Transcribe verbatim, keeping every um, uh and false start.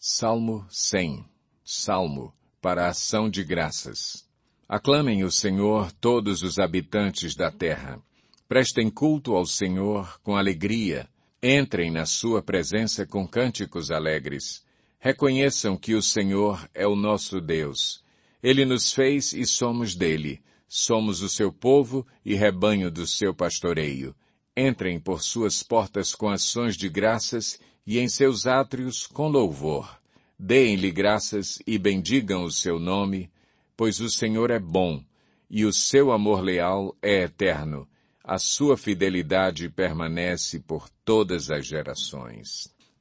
Salmo cem. Salmo para ação de graças. Aclamem o Senhor todos os habitantes da terra. Prestem culto ao Senhor com alegria. Entrem na sua presença com cânticos alegres. Reconheçam que o Senhor é o nosso Deus. Ele nos fez e somos dele. Somos o seu povo e rebanho do seu pastoreio. Entrem por suas portas com ações de graças e em seus átrios com louvor. Deem-lhe graças e bendigam o seu nome, pois o Senhor é bom, e o seu amor leal é eterno. A sua fidelidade permanece por todas as gerações.